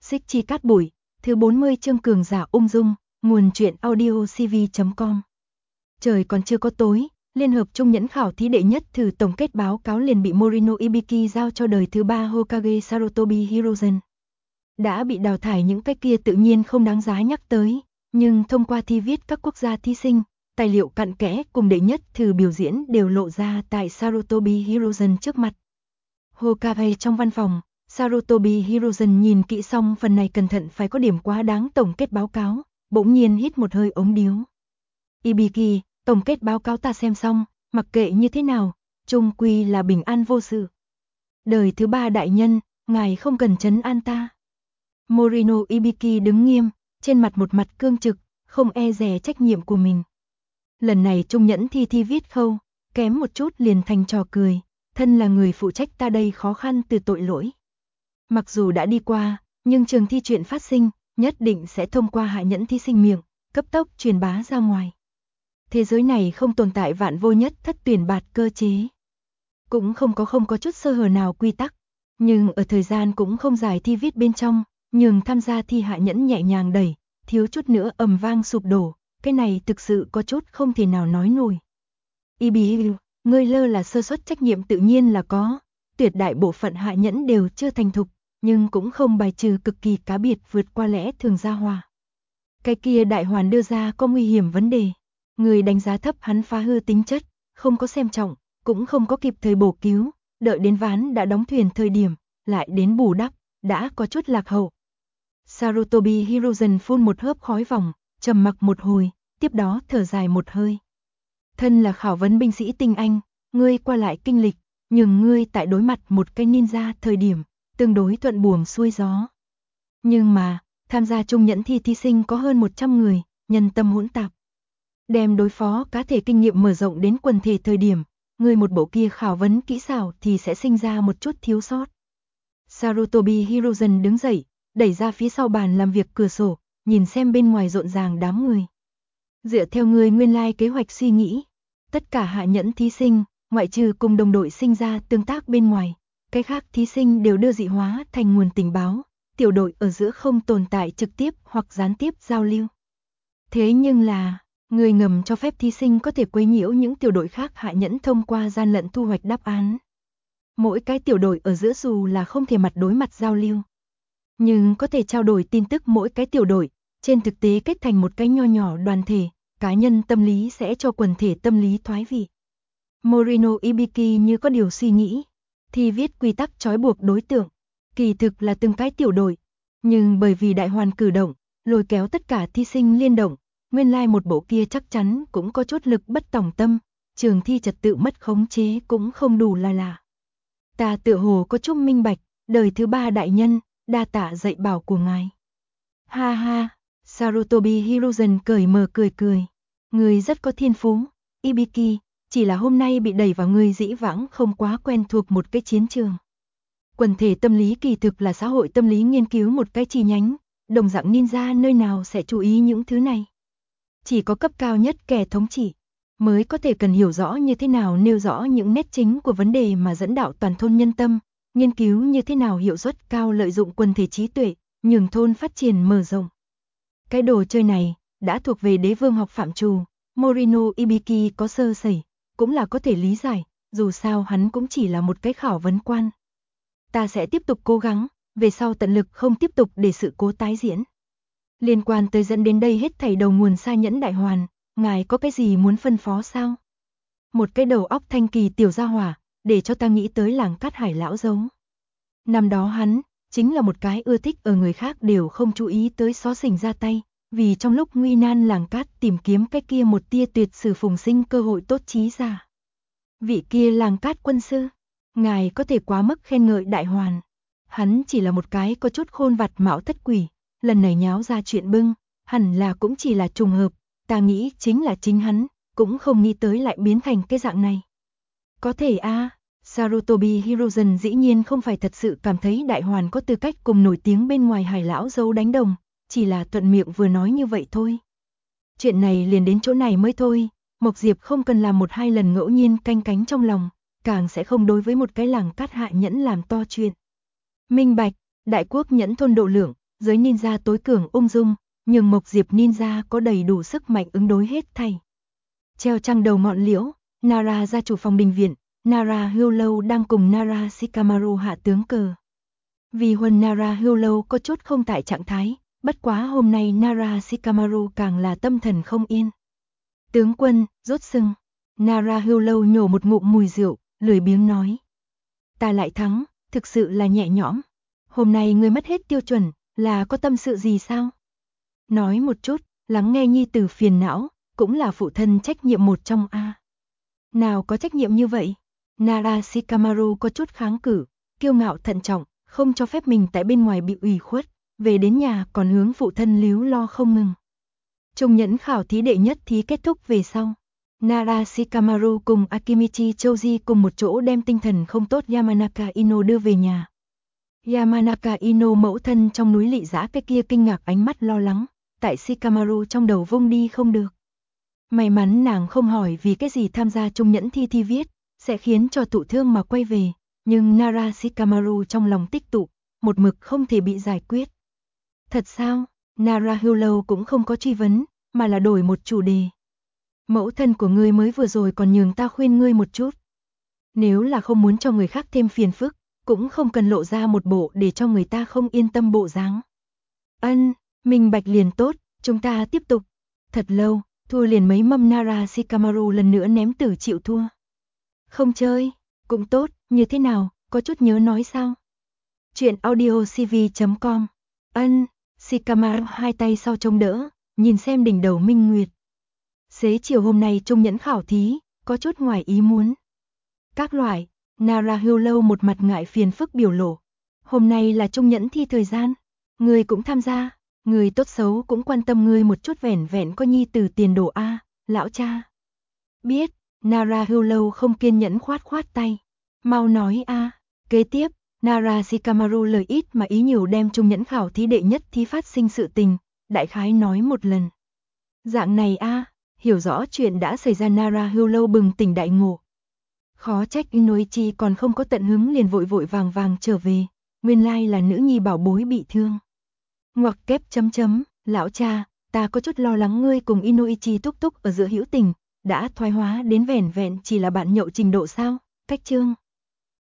Xích Chi Cát Bụi, thứ 40 chương Cường Giả Ung Dung, nguồn truyện audio cv.com. Trời còn chưa có tối, Liên hợp Trung nhẫn khảo thí đệ nhất thử tổng kết báo cáo liền bị Morino Ibiki giao cho đời thứ 3 Hokage Sarutobi Hiruzen. Đã bị đào thải những cái kia tự nhiên không đáng giá nhắc tới, nhưng thông qua thi viết các quốc gia thí sinh, tài liệu cặn kẽ cùng đệ nhất thử biểu diễn đều lộ ra tại Sarutobi Hiruzen trước mặt. Hokage trong văn phòng, Sarutobi Hiruzen nhìn kỹ xong phần này cẩn thận phải có điểm quá đáng tổng kết báo cáo, bỗng nhiên hít một hơi ống điếu. Ibiki, tổng kết báo cáo ta xem xong, mặc kệ như thế nào, chung quy là bình an vô sự. Đời thứ 3 đại nhân, ngài không cần trấn an ta. Morino Ibiki đứng nghiêm, trên mặt một mặt cương trực, không e dè trách nhiệm của mình. Lần này Trung nhẫn thi viết khâu, kém một chút liền thành trò cười, thân là người phụ trách ta đây khó khăn từ tội lỗi. Mặc dù đã đi qua, nhưng trường thi chuyện phát sinh, nhất định sẽ thông qua hạ nhẫn thí sinh miệng, cấp tốc truyền bá ra ngoài. Thế giới này không tồn tại vạn vô nhất thất tuyển bạt cơ chế. Cũng không có chút sơ hở nào quy tắc, nhưng ở thời gian cũng không dài thi viết bên trong, nhường tham gia thi hạ nhẫn nhẹ nhàng đẩy, thiếu chút nữa ầm vang sụp đổ, cái này thực sự có chút không thể nào nói nổi. Ibiki, ngươi lơ là sơ suất trách nhiệm tự nhiên là có, tuyệt đại bộ phận hạ nhẫn đều chưa thành thục, nhưng cũng không bài trừ cực kỳ cá biệt vượt qua lẽ thường gia hòa. Cái kia đại hoàn đưa ra có nguy hiểm vấn đề, người đánh giá thấp hắn phá hư tính chất, không có xem trọng, cũng không có kịp thời bổ cứu, đợi đến ván đã đóng thuyền thời điểm, lại đến bù đắp, đã có chút lạc hậu. Sarutobi Hiruzen phun một hớp khói vòng, trầm mặc một hồi, tiếp đó thở dài một hơi. Thân là khảo vấn binh sĩ tinh anh, ngươi qua lại kinh lịch, nhưng ngươi tại đối mặt một cái ninja thời điểm, tương đối thuận buồm xuôi gió. Nhưng mà, tham gia Trung nhẫn thi thí sinh có hơn 100 người, nhân tâm hỗn tạp. Đem đối phó cá thể kinh nghiệm mở rộng đến quần thể thời điểm, người một bộ kia khảo vấn kỹ xảo thì sẽ sinh ra một chút thiếu sót. Sarutobi Hiruzen đứng dậy, đẩy ra phía sau bàn làm việc cửa sổ, nhìn xem bên ngoài rộn ràng đám người. Dựa theo người nguyên lai kế hoạch suy nghĩ, tất cả hạ nhẫn thí sinh, ngoại trừ cùng đồng đội sinh ra tương tác bên ngoài, cái khác thí sinh đều đưa dị hóa thành nguồn tình báo, tiểu đội ở giữa không tồn tại trực tiếp hoặc gián tiếp giao lưu. Thế nhưng là, người ngầm cho phép thí sinh có thể quấy nhiễu những tiểu đội khác hạ nhẫn thông qua gian lận thu hoạch đáp án. Mỗi cái tiểu đội ở giữa dù là không thể mặt đối mặt giao lưu, nhưng có thể trao đổi tin tức mỗi cái tiểu đội, trên thực tế kết thành một cái nho nhỏ đoàn thể, cá nhân tâm lý sẽ cho quần thể tâm lý thoái vị. Morino Ibiki như có điều suy nghĩ, thì viết quy tắc trói buộc đối tượng, kỳ thực là từng cái tiểu đội, nhưng bởi vì đại hoàn cử động, lôi kéo tất cả thí sinh liên động, nguyên lai một bộ kia chắc chắn cũng có chút lực bất tòng tâm, trường thi trật tự mất khống chế cũng không đủ là. Ta tựa hồ có chút minh bạch, đời thứ 3 đại nhân, đa tạ dạy bảo của ngài. Ha ha, Sarutobi Hiruzen cởi mở cười. Người rất có thiên phú, Ibiki, chỉ là hôm nay bị đẩy vào người dĩ vãng không quá quen thuộc một cái chiến trường. Quần thể tâm lý kỳ thực là xã hội tâm lý nghiên cứu một cái chi nhánh, đồng dạng ninja nơi nào sẽ chú ý những thứ này. Chỉ có cấp cao nhất kẻ thống trị, mới có thể cần hiểu rõ như thế nào nêu rõ những nét chính của vấn đề mà dẫn đạo toàn thôn nhân tâm, nghiên cứu như thế nào hiệu suất cao lợi dụng quần thể trí tuệ, nhường thôn phát triển mở rộng. Cái đồ chơi này, đã thuộc về đế vương học phạm trù, Morino Ibiki có sơ sẩy, cũng là có thể lý giải, dù sao hắn cũng chỉ là một cái khảo vấn quan. Ta sẽ tiếp tục cố gắng, về sau tận lực không tiếp tục để sự cố tái diễn. Liên quan tới dẫn đến đây hết thảy đầu nguồn sa nhẫn đại hoàn, ngài có cái gì muốn phân phó sao? Một cái đầu óc thanh kỳ tiểu gia hỏa, để cho ta nghĩ tới làng Cát Hải lão dấu. Năm đó hắn, chính là một cái ưa thích ở người khác đều không chú ý tới xó xỉnh ra tay, vì trong lúc nguy nan làng Cát tìm kiếm cái kia một tia tuyệt sử phùng sinh cơ hội tốt trí ra. Vị kia làng Cát quân sư, ngài có thể quá mức khen ngợi đại hoàn. Hắn chỉ là một cái có chút khôn vặt mạo thất quỷ, lần này nháo ra chuyện bưng, hẳn là cũng chỉ là trùng hợp, ta nghĩ chính là chính hắn, cũng không nghĩ tới lại biến thành cái dạng này. Có thể Sarutobi Hiruzen dĩ nhiên không phải thật sự cảm thấy đại hoàn có tư cách cùng nổi tiếng bên ngoài Hải lão dấu đánh đồng, chỉ là thuận miệng vừa nói như vậy thôi. Chuyện này liền đến chỗ này mới thôi, Mộc Diệp không cần làm 1-2 lần ngẫu nhiên canh cánh trong lòng, càng sẽ không đối với một cái làng Cát hạ nhẫn làm to chuyện. Minh bạch, đại quốc nhẫn thôn độ lượng, giới ninja tối cường ung dung, nhưng Mộc Diệp ninja có đầy đủ sức mạnh ứng đối hết thảy. Treo trăng đầu ngọn liễu, Nara gia chủ phòng đình viện, Nara Hyuulow đang cùng Nara Shikamaru hạ tướng cờ. Vì huân Nara Hyuulow có chút không tại trạng thái, bất quá hôm nay Nara Shikamaru càng là tâm thần không yên. Tướng quân, rốt sưng. Nara Hyuulow nhổ một ngụm mùi rượu, lười biếng nói. Ta lại thắng, thực sự là nhẹ nhõm. Hôm nay ngươi mất hết tiêu chuẩn, là có tâm sự gì sao? Nói một chút, lắng nghe nhi tử phiền não, cũng là phụ thân trách nhiệm một trong a. Nào có trách nhiệm như vậy? Nara Shikamaru có chút kháng cự, kiêu ngạo thận trọng, không cho phép mình tại bên ngoài bị ủy khuất, về đến nhà còn hướng phụ thân líu lo không ngừng. Trung nhẫn khảo thí đệ nhất thí kết thúc về sau. Nara Shikamaru cùng Akimichi Choji cùng một chỗ đem tinh thần không tốt Yamanaka Ino đưa về nhà. Yamanaka Ino mẫu thân trong núi lị dã cái kia kinh ngạc ánh mắt lo lắng, tại Shikamaru trong đầu vung đi không được. May mắn nàng không hỏi vì cái gì tham gia trung nhẫn thi viết, sẽ khiến cho thụ thương mà quay về, nhưng Nara Shikamaru trong lòng tích tụ, một mực không thể bị giải quyết. Thật sao? Nara Hyuulow cũng không có truy vấn, mà là đổi một chủ đề. Mẫu thân của ngươi mới vừa rồi còn nhường ta khuyên ngươi một chút. Nếu là không muốn cho người khác thêm phiền phức, cũng không cần lộ ra một bộ để cho người ta không yên tâm bộ dáng. Ân, minh bạch liền tốt, chúng ta tiếp tục. Thật lâu, thua liền mấy mâm Nara Shikamaru lần nữa ném tử chịu thua. Không chơi, cũng tốt, như thế nào, có chút nhớ nói sao? Chuyện audiocv.com. Ân, Shikamaru hai tay sau trông đỡ, nhìn xem đỉnh đầu minh nguyệt. Xế chiều hôm nay trung nhẫn khảo thí, có chút ngoài ý muốn. Các loại, Nara Hyuulow một mặt ngại phiền phức biểu lộ. Hôm nay là trung nhẫn thi thời gian, người cũng tham gia, người tốt xấu cũng quan tâm ngươi một chút vẻn vẹn có nhi từ tiền đồ a, lão cha. Biết, Nara Hyuulow không kiên nhẫn khoát tay. Mau nói a. Kế tiếp, Nara Shikamaru lời ít mà ý nhiều đem trung nhẫn khảo thí đệ nhất thi phát sinh sự tình, đại khái nói một lần. Dạng này a, hiểu rõ chuyện đã xảy ra Nara Hyuulow bừng tỉnh đại ngộ. Khó trách Inoichi còn không có tận hứng liền vội vàng trở về, nguyên lai là nữ nhi bảo bối bị thương. Ngoặc kép chấm, lão cha, ta có chút lo lắng ngươi cùng Inoichi túc ở giữa hữu tình, đã thoái hóa đến vẻn vẹn chỉ là bạn nhậu trình độ sao? Cách chương